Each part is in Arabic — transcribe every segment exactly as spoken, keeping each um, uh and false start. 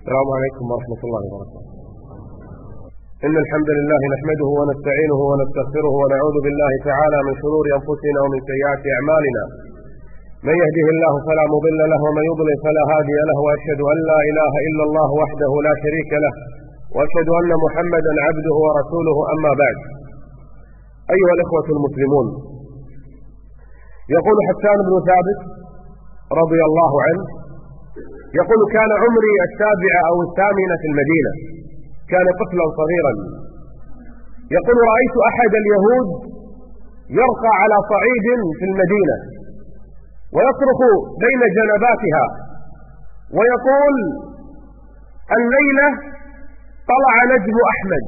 السلام عليكم ورحمة الله وبركاته. إن الحمد لله نحمده ونستعينه ونستغفره ونعوذ بالله تعالى من شرور أنفسنا ومن سيئات أعمالنا. من يهده الله فلا مضل له ومن يضلل فلا هادي له، وأشهد أن لا إله إلا الله وحده لا شريك له، وأشهد أن محمدا عبده ورسوله. أما بعد، أيها الإخوة المسلمون، يقول حسان بن ثابت رضي الله عنه يقول: كان عمري السابعة أو الثامنة في المدينة، كان طفلا صغيرا. يقول: رأيت أحد اليهود يرقى على صعيد في المدينة ويصرخ بين جنباتها ويقول: الليلة طلع نجم أحمد،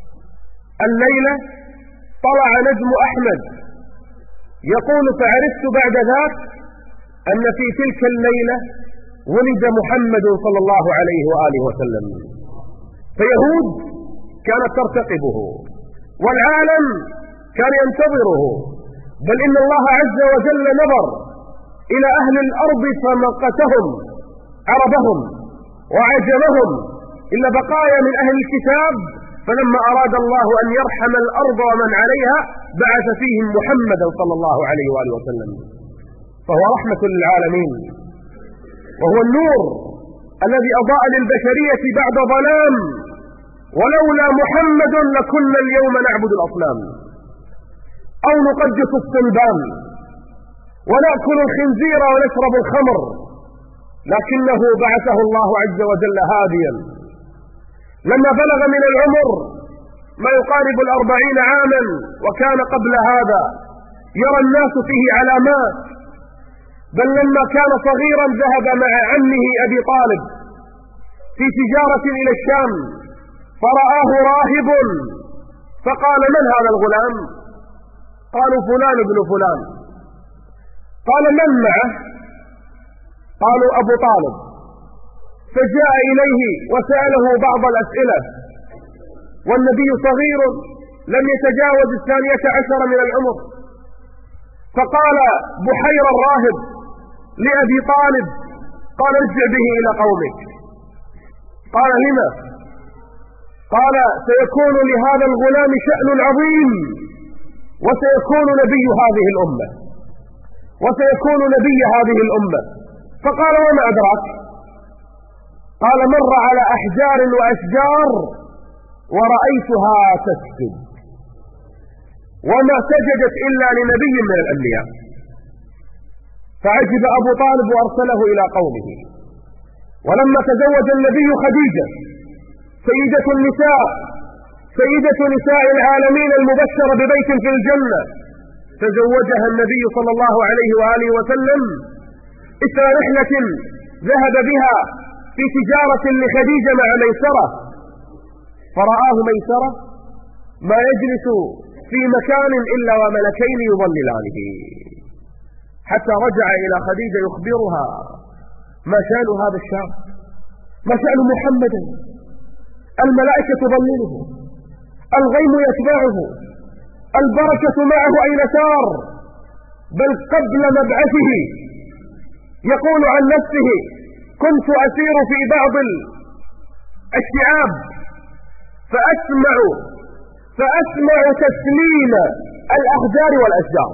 الليلة طلع نجم أحمد. يقول: فعرفت بعد ذاك أن في تلك الليلة ولد محمد صلى الله عليه وآله وسلم. فيهود كانت ترتقبه والعالم كان ينتظره، بل إن الله عز وجل نظر إلى أهل الأرض فمقتهم عربهم وعجمهم إلا بقايا من أهل الكتاب، فلما أراد الله أن يرحم الأرض ومن عليها بعث فيهم محمدا صلى الله عليه وآله وسلم، فهو رحمة للعالمين، وهو النور الذي أضاء للبشرية بعد ظلام. ولولا محمد لكنا اليوم نعبد الأصنام أو نقدس الصلبان ونأكل الخنزير ونشرب الخمر، لكنه بعثه الله عز وجل هاديا. لما بلغ من العمر ما يقارب الأربعين عاما، وكان قبل هذا يرى الناس فيه علامات، بل لما كان صغيرا ذهب مع عمه أبي طالب في تجارة إلى الشام، فرآه راهب فقال: من هذا الغلام؟ قالوا: فلان ابن فلان. قال: من معه؟ قالوا: أبو طالب. فجاء إليه وسأله بعض الأسئلة، والنبي صغير لم يتجاوز الثانية عشر من العمر. فقال بحير الراهب لأبي طالب: قال: ارجع به إلى قومك. قال: لما؟ قال: سيكون لهذا الغلام شأن عظيم، وسيكون نبي هذه الأمة، وسيكون نبي هذه الأمة. فقال: وما أدراك؟ قال: مر على أحجار وأشجار ورأيتها تسجد، وما سجدت إلا لنبي من الأنبياء. فعجب أبو طالب وأرسله إلى قومه. ولما تزوج النبي خديجة سيدة النساء سيدة نساء العالمين المبشرة ببيت في الجنة، تزوجها النبي صلى الله عليه وآله وسلم إثر رحلة ذهب بها في تجارة لخديجة مع ميسرة، فرآه ميسرة ما يجلس في مكان إلا وملكين يظللانه، حتى رجع إلى خديجة يخبرها: ما شأن هذا الشاب؟ ما شأن محمد؟ الملائكة تظلله، الغيم يتبعه، البركة معه أين سار؟ بل قبل مبعثه يقول عن نفسه: كنت أسير في بعض الشعاب فأسمع فأسمع تسليم الأحجار والأشجار،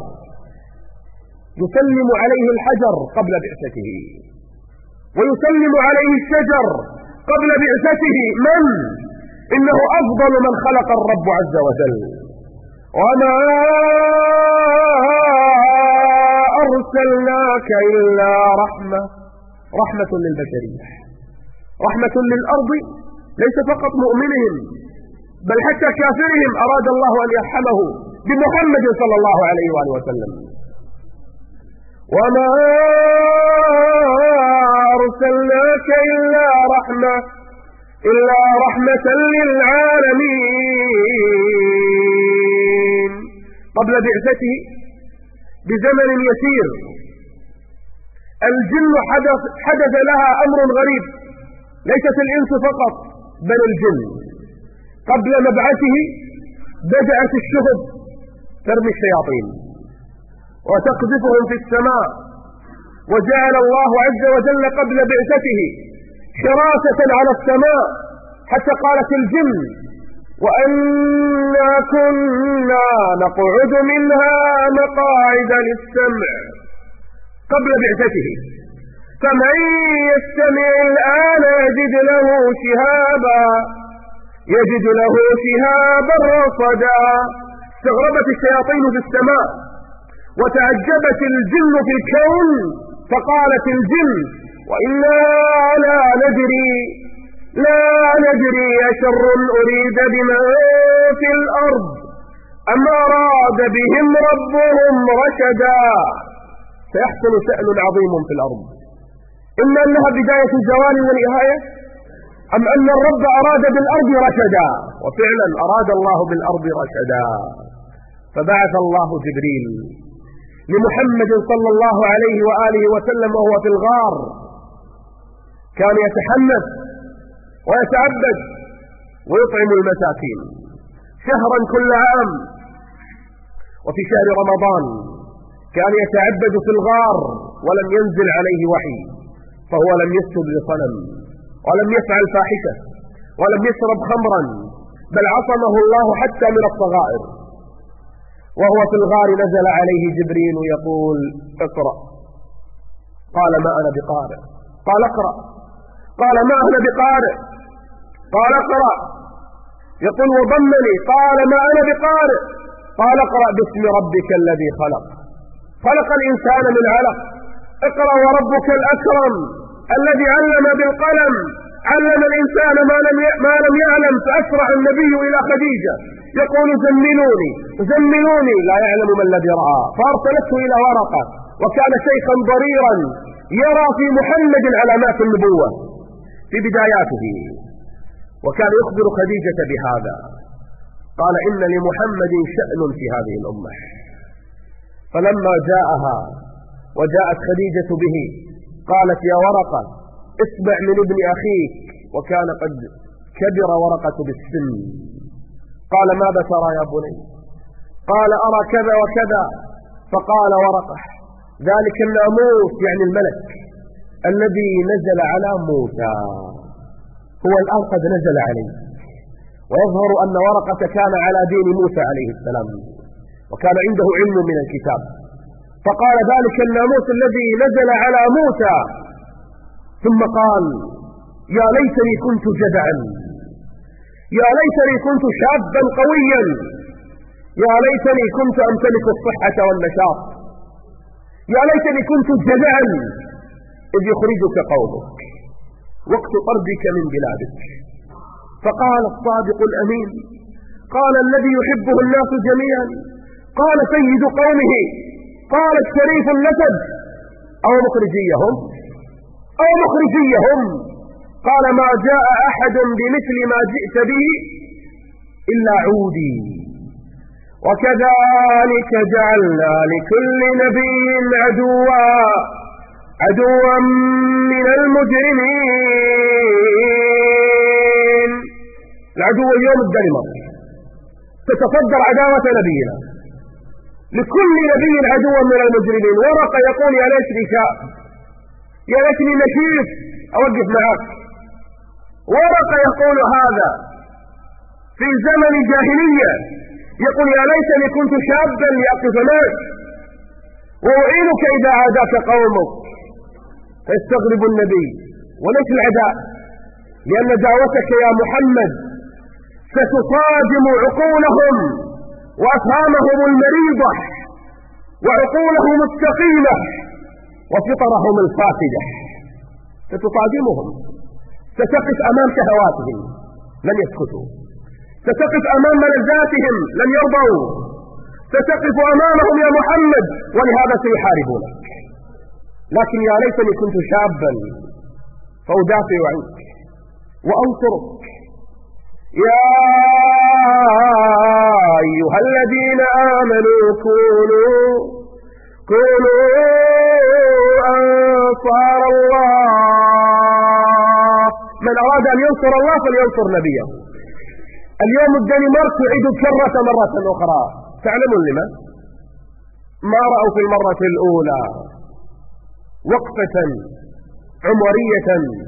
يسلم عليه الحجر قبل بعثته، ويسلم عليه الشجر قبل بعثته. من؟ إنه أفضل من خلق الرب عز وجل. وما أرسلناك إلا رحمة رحمة للبشرية، رحمة للأرض، ليس فقط مؤمنهم بل حتى كافرهم أراد الله أن يرحمه بمحمد صلى الله عليه وآله وسلم. وما أرسلناك إلا رحمة إلا رحمة للعالمين. قبل بعثته بزمن يسير الجن حدث, حدث لها أمر غريب، ليست الإنس فقط بل الجن. قبل مبعثه بدأت الشهب ترمي الشياطين وتقذفهم في السماء، وجعل الله عز وجل قبل بعثته حراسة على السماء، حتى قالت الجن: وأنا كنا نقعد منها مقاعد للسمع قبل بعثته فمن يستمع الآن يجد له شهابا يجد له شهابا رصدا. استغربت الشياطين في السماء وتعجبت الجن في الكون، فقالت الجن: وإنا لا ندري لا ندري أشر أريد بمن في الأرض أم أراد بهم ربهم رشدا. سيحصل شأن عظيم في الأرض، إما أنها بداية الزوال والنهاية، أم أن الرب أراد بالأرض رشدا. وفعلا أراد الله بالأرض رشدا، فبعث الله جبريل لمحمد صلى الله عليه وآله وسلم وهو في الغار، كان يتحنث ويتعبد ويطعم المساكين شهرا كل عام. وفي شهر رمضان كان يتعبد في الغار ولم ينزل عليه وحي، فهو لم يسجد لصنم ولم يفعل فاحشة ولم يشرب خمرا، بل عصمه الله حتى من الصغائر. وهو في الغار نزل عليه جبريل يقول: اقرأ. قال: ما أنا بقارئ. قال: اقرأ. قال: ما أنا بقارئ. قال: اقرأ. يقول: وضمني. قال: ما أنا بقارئ. قال: اقرأ باسم ربك الذي خلق خلق الإنسان من علق اقرأ وربك الأكرم الذي علم بالقلم علم الإنسان ما لم ما لم يعلم. فأسرع النبي إلى خديجة يقول: زملوني زملوني، لا يعلم ما الذي رأى، فأرسلته إلى ورقة، وكان شيخا ضريرا يرى في محمد علامات النبوة في بداياته، وكان يخبر خديجة بهذا. قال: إن لمحمد شأن في هذه الأمة. فلما جاءها وجاءت خديجة به قالت: يا ورقة اسمع من ابن أخيك، وكان قد كبر ورقة بالسن. قال: ماذا ترى يا بني؟ قال: أرى كذا وكذا. فقال ورقة: ذلك الناموس، يعني الملك الذي نزل على موسى، هو الآن قد نزل عليه. ويظهر أن ورقة كان على دين موسى عليه السلام، وكان عنده علم من الكتاب. فقال: ذلك الناموس الذي نزل على موسى. ثم قال: يا ليتني كنت جدعا، يا ليتني كنت شابا قويا، يا ليتني كنت أمتلك الصحة والنشاط، يا ليتني كنت جدعا إذ يخرجك قومك وقت طردك من بلادك. فقال الصادق الأمين، قال الذي يحبه الناس جميعا، قال سيد قومه، قال الشريف النسب، أو مخرجيهم أو مخرجيهم. قال: ما جاء أحد بمثل ما جئت به إلا عودي، وكذلك جعلنا لكل نبي عدوا عدوا من المجرمين. العدو اليوم الدنمارك تتصدر عداوة نبينا، لكل نبي عدو من المجرمين. ورقة يقول: يا ليتني شاب، يا ليتني نشيف أوقف معك. ورقة يقول هذا في زمن جاهلية، يقول: يا ليتني كنت شابا لأقف معك وأعينك إذا عاداك قومك. فيستغرب النبي: وليس العداء؟ لأن دعوتك يا محمد ستصادم عقولهم وأفهامهم المريضة وعقولهم السقيمة وفطرهم الفاسدة، ستصادمهم، ستقف أمام شهواتهم لن يسكتوا، ستقف أمام ملذاتهم لن يرضوا، ستقف أمامهم يا محمد، ولهذا سيحاربونك. لكن يا ليتني كنت شابا فأدافع عنك وأنصرك. يا أيها الذين آمنوا كونوا كونوا أنصار الله. من أراد أن ينصر الله فلينصر نبيه. اليوم الدنمارك تعيد الكرة مرة أخرى. تعلمون لما؟ ما رأوا في المرة الأولى وقفة عمرية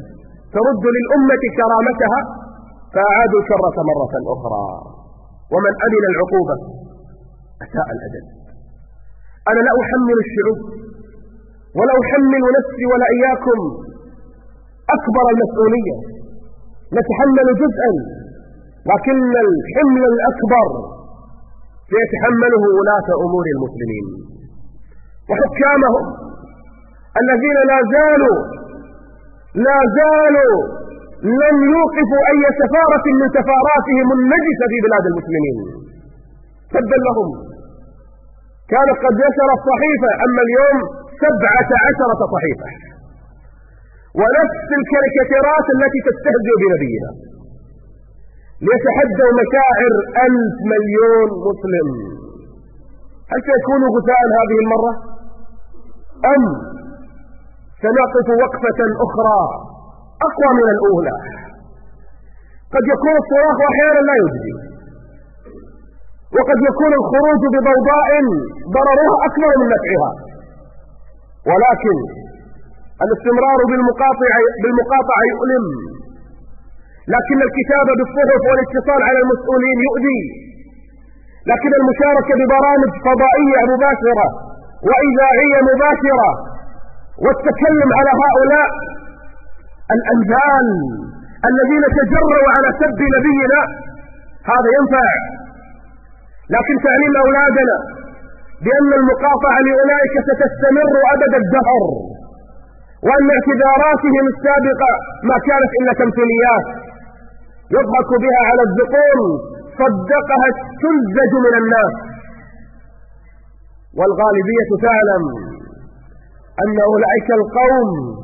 ترد للأمة كرامتها، فأعادوا الشرة مرة أخرى. ومن أمن العقوبة أساء الأدب. أنا لا أحمل الشعوب ولا أحمل نفسي ولا إياكم أكبر المسؤولية، نتحمل جزءا، لكن الحمل الأكبر سيتحمله ولاة أمور المسلمين وحكامهم الذين لا زالوا لا زالوا لم يوقفوا أي سفارة من سفاراتهم النجسة في بلاد المسلمين. تبا لهم، كانت قد نشرت صحيفة، أما اليوم سبعة عشرة صحيفة، ونفس الكاريكاتيرات التي تستهزئ بنبينا ليتحدوا مشاعر ألف مليون مسلم. هل سيكونوا غثاء هذه المرة أم سنقف وقفة أخرى أقوى من الأولى؟ قد يكون الصراخ أحيانا لا يجزي، وقد يكون الخروج بضوضاء ضررها أكبر من نفعها، ولكن الاستمرار بالمقاطعة, بالمقاطعة يؤلم، لكن الكتابة بالصحف والاتصال على المسؤولين يؤذي، لكن المشاركة ببرامج فضائية مباشرة وإذاعية مباشرة والتكلم على هؤلاء الأنذال الذين تجروا على سب نبينا هذا ينفع. لكن تعليم أولادنا بأن المقاطعة لأولئك ستستمر أبد الدهر، وأن اعتذاراتهم السابقة ما كانت إلا تمثيليات يضحك بها على الذقون صدقها السذج من الناس، والغالبية تعلم أن أولئك القوم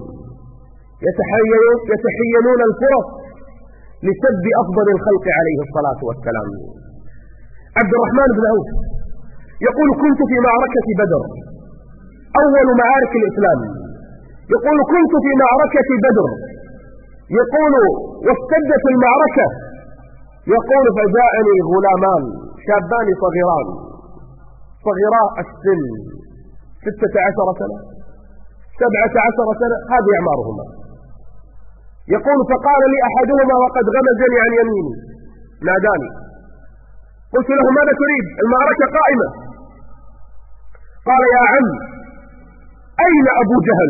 يتحينون الفرص لسب أفضل الخلق عليه الصلاة والسلام. عبد الرحمن بن عوف يقول: كنت في معركة بدر، أول معارك الإسلام، يقول: كنت في معركة بدر، يقول: واشتدت المعركة، يقول: فجاءني غلامان شابان صغيران صغيراء السن، ستة عشر سنة سبعة عشر سنة، هذه أعمارهما. يقول: فقال لي أحدهما وقد غمزني عن يميني، ناداني، قلت له: ماذا تريد؟ المعركة قائمة. قال: يا عم، أين أبو جهل؟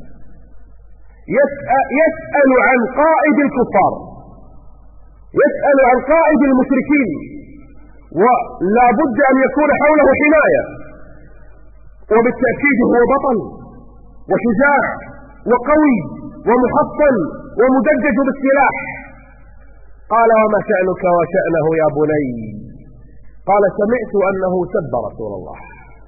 يسأل, يسأل عن قائد الكفار، يسأل عن قائد المشركين، ولا بد أن يكون حوله حماية، وبالتأكيد هو بطل وشجاع وقوي ومحصن ومدجج بالسلاح. قال: وما شأنك وشأنه يا بني؟ قال: سمعت أنه سب رسول الله.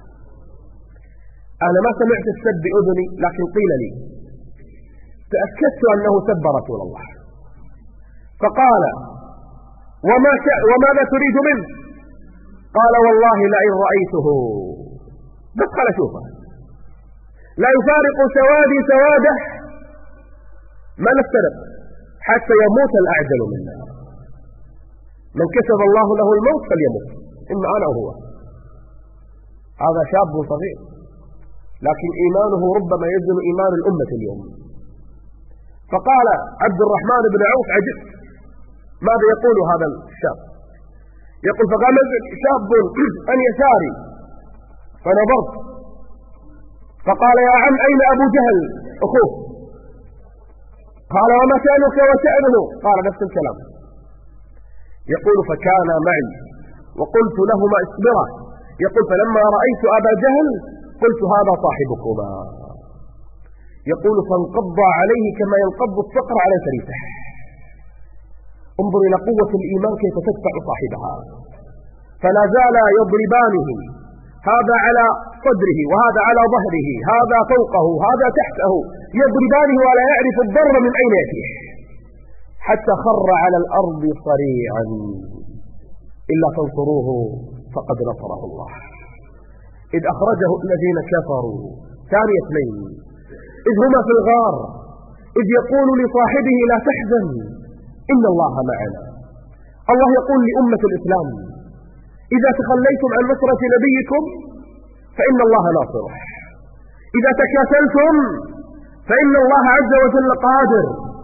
أنا ما سمعت السب بأذني، لكن قيل لي، تأكدت أنه سب رسول الله. فقال: وما وماذا تريد منه؟ قال: والله لئن رأيته، بس قال شوفه، لا يفارق سوادي سواده ما نفترق حتى يموت الأعجل منا. من كتب الله له الموت فليموت، إما أنا وهو. هذا شاب صغير، لكن إيمانه ربما يزن إيمان الأمة اليوم. فقال عبد الرحمن بن عوف: عجبت ماذا يقول هذا الشاب؟ يقول: فغمز شاب عن يساري فنظرت، فقال: يا عم، أين أبو جهل أخوه؟ قال: وما شأنك وشأنه؟ قال نفس الكلام. يقول: فكان معي وقلت لهما اصبرا. يقول: فلما رأيت أبا جهل قلت: هذا صاحبكما. يقول: فانقض عليه كما ينقض الصقر على فريسه. انظر إلى قوة الإيمان كيف تدفع صاحبها. فلا زال يضربانه، هذا على صدره وهذا على ظهره، هذا فوقه هذا تحته، يضربانه ولا يعرف الضر من أين يأتيه، حتى خر على الأرض صريعا. إلا تنصروه فقد نصره الله، إذ أخرجه الذين كفروا ثاني اثنين إذ هما في الغار، إذ يقول لصاحبه: لا تحزن إن الله معنا. الله يقول لأمة الإسلام: إذا تخليتم عن نصرة نبيكم فإن الله ناصره، إذا تكاسلتم فإن الله عز وجل قادر.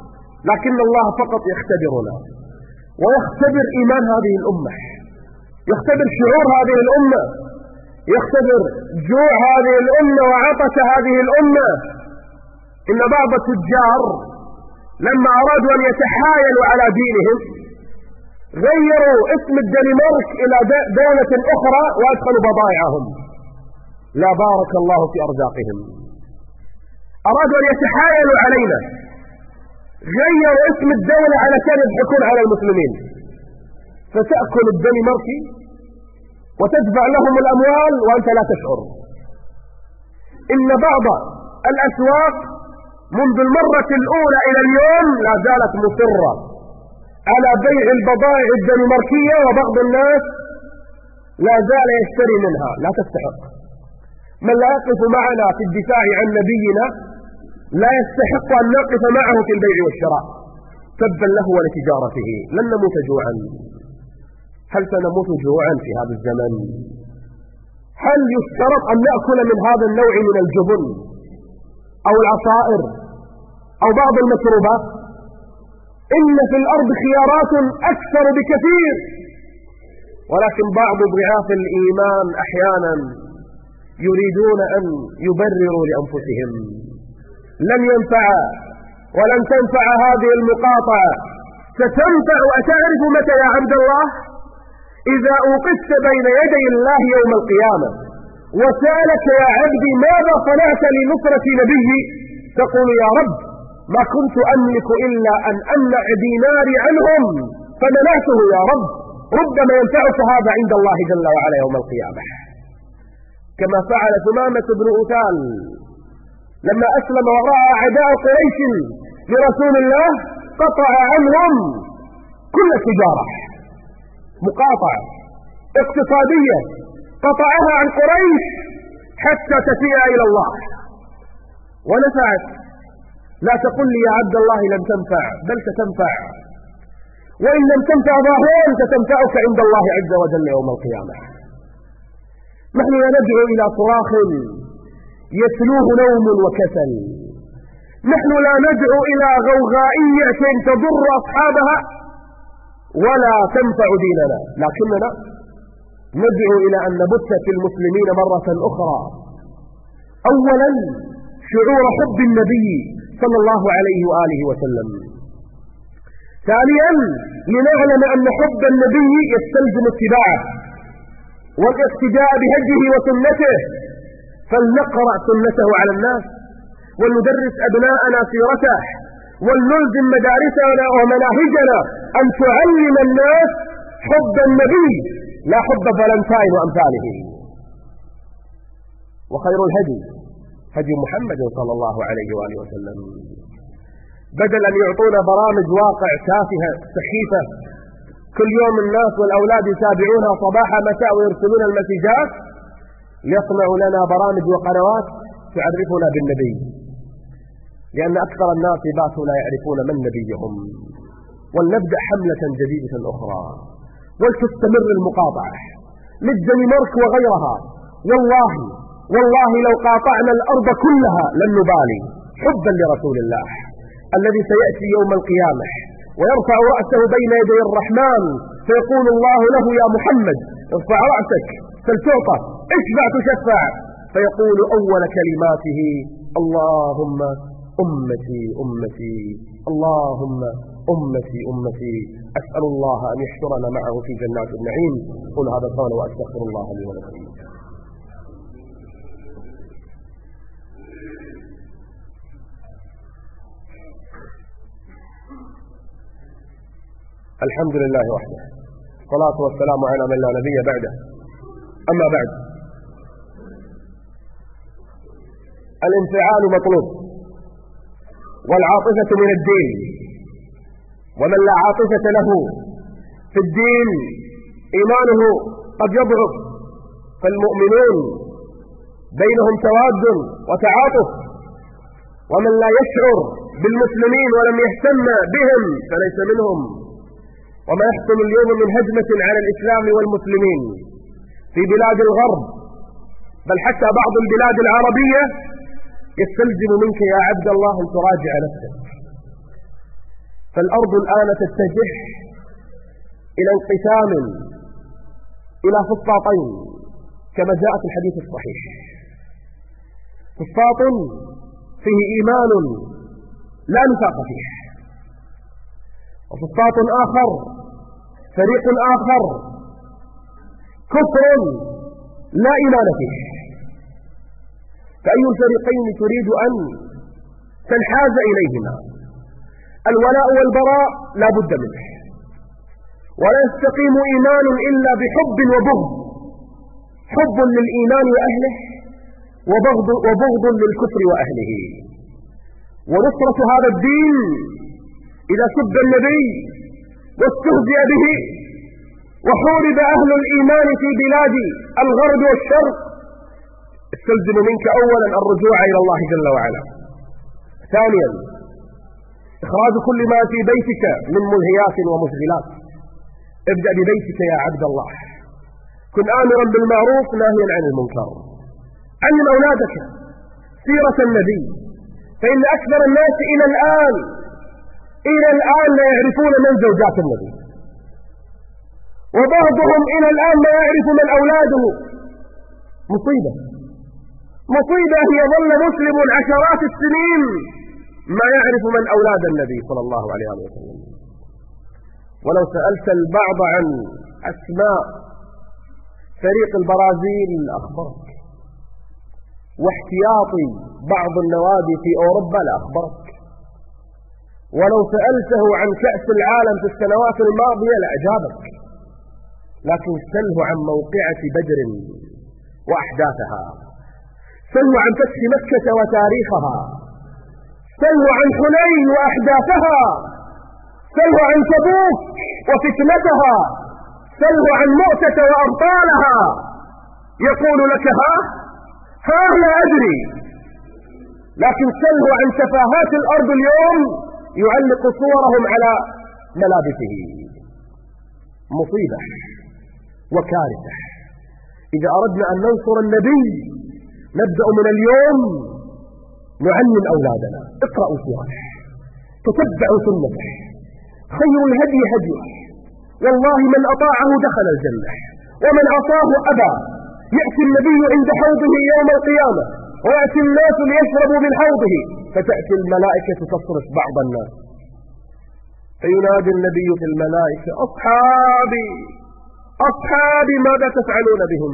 لكن الله فقط يختبرنا ويختبر إيمان هذه الأمة، يختبر شعور هذه الأمة، يختبر جوع هذه الأمة وعطش هذه الأمة. إن بعض التجار لما أرادوا أن يتحايلوا على دينهم غيروا اسم الدنمارك إلى دولة أخرى وأدخلوا بضائعهم، لا بارك الله في أرزاقهم. أرادوا أن يتحايلوا علينا، غيروا اسم الدولة على كان يضحكون على المسلمين، فتأكل الدنماركي وتدفع لهم الأموال وأنت لا تشعر. إن بعض الأسواق منذ المرة الأولى إلى اليوم لا زالت مصرة على بيع البضائع الدنماركية، وبعض الناس لا زال يشتري منها، لا تستحق. من لا يقف معنا في الدفاع عن نبينا لا يستحق أن نقف معه في البيع والشراء. تبا له ولتجارته. لن نموت جوعا. هل سنموت جوعا في هذا الزمن؟ هل يشترط أن نأكل من هذا النوع من الجبن أو العصائر أو بعض المشروبات؟ إن في الأرض خيارات أكثر بكثير، ولكن بعض ضعاف الإيمان أحيانا يريدون أن يبرروا لأنفسهم. لن ينفع ولن تنفع هذه المقاطعة. ستنفع أتعرف متى يا عبد الله؟ إذا أوقفت بين يدي الله يوم القيامة وسألك يا عبدي ماذا صنعت لنصرة نبي، تقول يا رب ما كنت أملك إلا أن أمنع ديناري عنهم فمنعته يا رب. ربما ينفعك هذا عند الله جل وعلا يوم القيامة، كما فعل ثمامة بن أثال لما أسلم ورأى أعداء قريش لرسول الله قطع عنهم كل تجارة، مقاطعة اقتصادية قطعها عن قريش حتى تفيء إلى الله ونفعت. لا تقل لي يا عبد الله لم تنفع، بل ستنفع، وإن لم تنفع ظاهرا ستنفعك عند الله عز وجل يوم القيامة. نحن لا ندعو إلى صراخ يتلوه نوم وكسل، نحن لا ندعو إلى غوغائية تضر أصحابها ولا تنفع ديننا، لكننا ندعو إلى أن نبث في المسلمين مرة أخرى أولا شعور حب النبي صلى الله عليه وآله وسلم، ثانيا لنعلم أن حب النبي يستلزم اتباعه والاقتداء بهديه وسنته، فلنقرأ سنته على الناس ولندرس أبناءنا سيرته ولنلزم مدارسنا ومناهجنا أن تعلم الناس حب النبي لا حب فالنتاين وأمثاله. وخير الهدي هدي محمد صلى الله عليه وآله وسلم. بدل أن يعطونا برامج واقع تافهة سخيفة كل يوم الناس والأولاد يتابعونها صباحا مساء ويرسلون المسجات، يصنعوا لنا برامج وقنوات تعرفنا بالنبي، لأن أكثر الناس باتوا لا يعرفون من نبيهم. ولنبدأ حملة جديدة أخرى ولتستمر المقاطعة للدنمارك وغيرها. والله والله لو قاطعنا الأرض كلها لن نبالي حبا لرسول الله الذي سيأتي يوم القيامة ويرفع رأسه بين يدي الرحمن فيقول الله له يا محمد ارفع رأسك فلتعطى، اشفع تشفع، فيقول أول كلماته اللهم أمتي أمتي اللهم أمتي أمتي. أسأل الله أن يحشرنا معه في جنات النعيم. قل هذا قول وأستغفر الله لي ولكم. الحمد لله وحده، الصلاة والسلام على من لا نبي بعده. أما بعد، الانفعال مطلوب والعاطفة من الدين، ومن لا عاطفة له في الدين إيمانه قد يضعف، فالمؤمنون بينهم تواد وتعاطف، ومن لا يشعر بالمسلمين ولم يهتم بهم فليس منهم. وما يحصل اليوم من هجمة على الإسلام والمسلمين في بلاد الغرب بل حتى بعض البلاد العربية يستلزم منك يا عبد الله أن تراجع نفسك. فالأرض الآن تتجه إلى انقسام إلى فسطاطين كما جاء في الحديث الصحيح. فسطاط فيه إيمان لا نفاق فيه، وفسطاط آخر فريق آخر كفر لا إيمان فيه. فأي الفريقين تريد أن تنحاز إليهما؟ الولاء والبراء لا بد منه، ولا يستقيم إيمان إلا بحب وبغض، حب للإيمان وأهله وبغض, وبغض للكفر وأهله. ونصرة هذا الدين إذا سب النبي واستهزئ به وحورب أهل الإيمان في بلاد الغرب والشرق استلزم منك أولا الرجوع إلى الله جل وعلا. ثانيا إخراج كل ما في بيتك من ملهيات ومشغلات. ابدأ ببيتك يا عبد الله، كن آمرا بالمعروف ناهيا عن المنكر. علم أولادك سيرة النبي، فإن أكثر الناس إلى الآن إلى الآن لا يعرفون من زوجات النبي، وبعضهم إلى الآن لا يعرف من أولاده. مصيبة مصيبة هي ظل مسلم عشرات السنين ما يعرف من أولاد النبي صلى الله عليه وسلم. ولو سألت البعض عن أسماء فريق البرازيل أخبرك، واحتياطي بعض النوادي في أوروبا لأخبرك، ولو سألته عن كأس العالم في السنوات الماضية لأجابك. لكن سله عن موقعة بدر وأحداثها، سله عن فتح مكة وتاريخها، سله عن حنين وأحداثها، سله عن تبوك وفتنتها، سله عن مؤتة وأبطالها. يقول لك ها ها لا أدري. لكن سله عن تفاهات الأرض اليوم يعلق صورهم على ملابسه. مصيبة وكارثة. إذا أردنا أن ننصر النبي نبدأ من اليوم نعلم أولادنا. اقرأوا سيرته، تتبعوا سنته، خير الهدي هديه، والله من أطاعه دخل الجنة ومن عصاه أبى. يأتي النبي عند حوضه يوم القيامة ويأتي الناس ليشربوا من حوضه، فتأتي الملائكة تصرف بعض الناس، فينادي النبي في الملائكة أصحابي أصحابي ماذا تفعلون بهم؟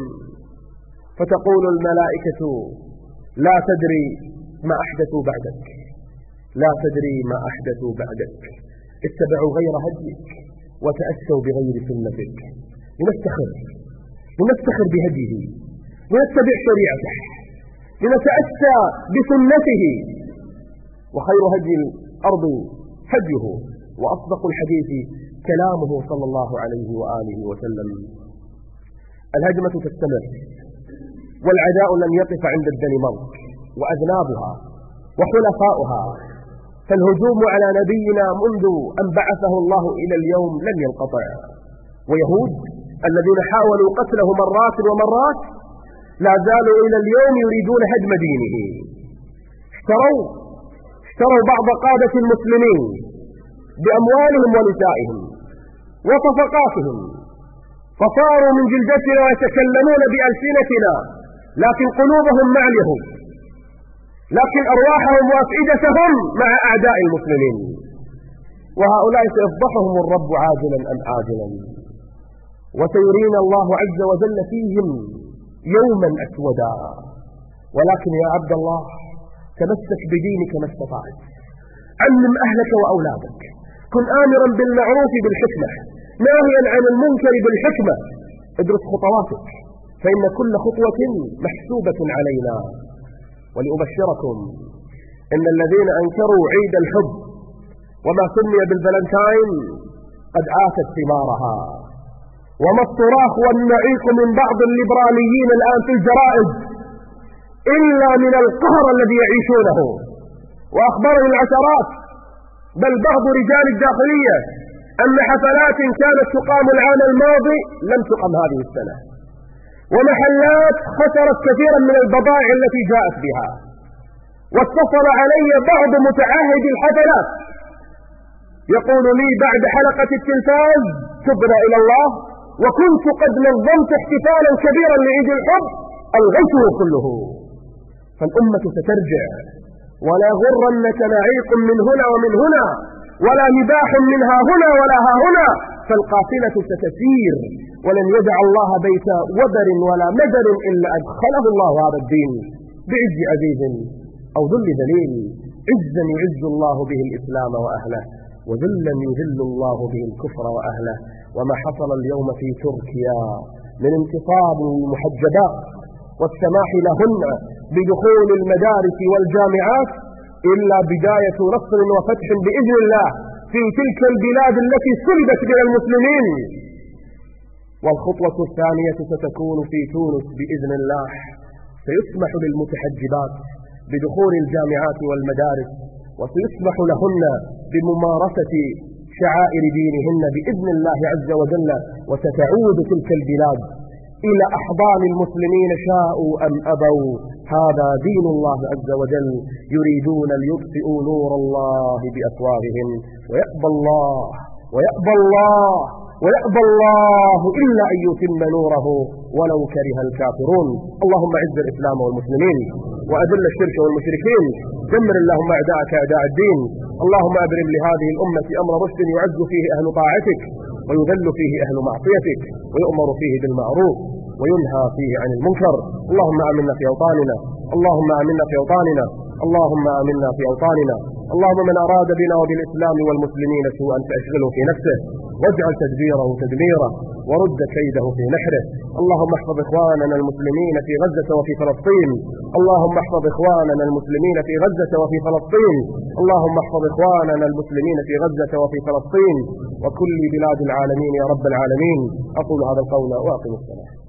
فتقول الملائكة لا تدري ما أحدثوا بعدك، لا تدري ما أحدثوا بعدك، اتبعوا غير هديك وتأسوا بغير سنتك. لنفتخر لنفتخر بهديه، لنتبع شريعته، لنتأسى بسنته. وخير هدي الأرض هديه، وأصدق الحديث كلامه صلى الله عليه وآله وسلم. الهجمة تستمر، والعداء لن يقف عند الدنمارك وأذنابها وحلفاؤها، فالهجوم على نبينا منذ أن بعثه الله إلى اليوم لن ينقطع. ويهود الذين حاولوا قتله مرات ومرات لا زالوا إلى اليوم يريدون هدم دينه. اشتروا اشتروا بعض قادة المسلمين بأموالهم ونسائهم وصفقاتهم، فصاروا من جلدتنا ويتكلمون بألسنتنا، لكن قلوبهم مع اليهود، لكن أرواحهم وأفئدتهم مع أعداء المسلمين. وهؤلاء سيفضحهم الرب عاجلا أم آجلا، وسيرينا الله عز وجل فيهم يوما أسودا. ولكن يا عبد الله تمسك بدينك ما استطعت، علم أهلك وأولادك، كن آمرا بالمعروف بالحكمة، ناهيا عن المنكر بالحكمة. ادرس خطواتك، فإن كل خطوة محسوبة علينا. ولأبشركم إن الذين أنكروا عيد الحب وما سمي بالفالنتاين قد آتت ثمارها. وما الصراخ والنعيق من بعض الليبراليين الآن في الجرائد إلا من القهر الذي يعيشونه. وأخبرني العشرات بل بعض رجال الداخلية أن حفلات كانت تقام العام الماضي لم تقم هذه السنة، ومحلات خسرت كثيرا من البضائع التي جاءت بها. واتصل علي بعض متعهد الحفلات يقول لي بعد حلقة التلفاز تبنا إلى الله وكنت قد نظمت احتفالا كبيرا لعيد الحب ألغيته كله. فالأمة سترجع، ولا غرنك نعيق من هنا ومن هنا، ولا نباح منها هنا ولا ها هنا، فالقافلة ستسير، ولن يدع الله بيت وبر ولا مدر إلا أدخله الله هذا الدين بعز عزيز أو ذل ذليل. عزا يعز الله به الإسلام وأهله، وذلا يذل الله به الكفر وأهله. وما حصل اليوم في تركيا من انتصاب المحجبات والسماح لهن بدخول المدارس والجامعات إلا بداية نصر وفتح بإذن الله في تلك البلاد التي سلبت من المسلمين. والخطوة الثانية ستكون في تونس بإذن الله، سيسمح للمتحجبات بدخول الجامعات والمدارس، وسيسمح لهن بممارسة شعائر دينهن بإذن الله عز وجل، وستعود تلك البلاد إلى أحضان المسلمين شاءوا أم أبوا. هذا دين الله عز وجل، يريدون ليطفئوا نور الله بأفواههم ويأبى الله ويأبى الله ويأبى الله إلا أن يتم نوره ولو كره الكافرون. اللهم أعز الإسلام والمسلمين وأذل الشرك والمشركين، دمر اللهم أعداءك أعداء الدين. اللهم أبرم لهذه الأمة أمر رشد يعز فيه أهل طاعتك ويذل فيه أهل معصيتك، ويؤمر فيه بالمعروف وينهى فيه عن المنكر. اللهم آمنا في أوطاننا، اللهم آمنا في أوطاننا، اللهم آمنا في أوطاننا. اللهم من أراد بنا وبالإسلام والمسلمين سوءا فأشغله في نفسه، واجعل تدبيره تدميره، ورد كيده في نحره. اللهم احفظ إخواننا المسلمين في غزة وفي فلسطين، اللهم احفظ إخواننا المسلمين في غزة وفي فلسطين، اللهم احفظ إخواننا المسلمين في غزة وفي فلسطين وكل بلاد العالمين يا رب العالمين. أقول هذا القول وأقم الصلاة.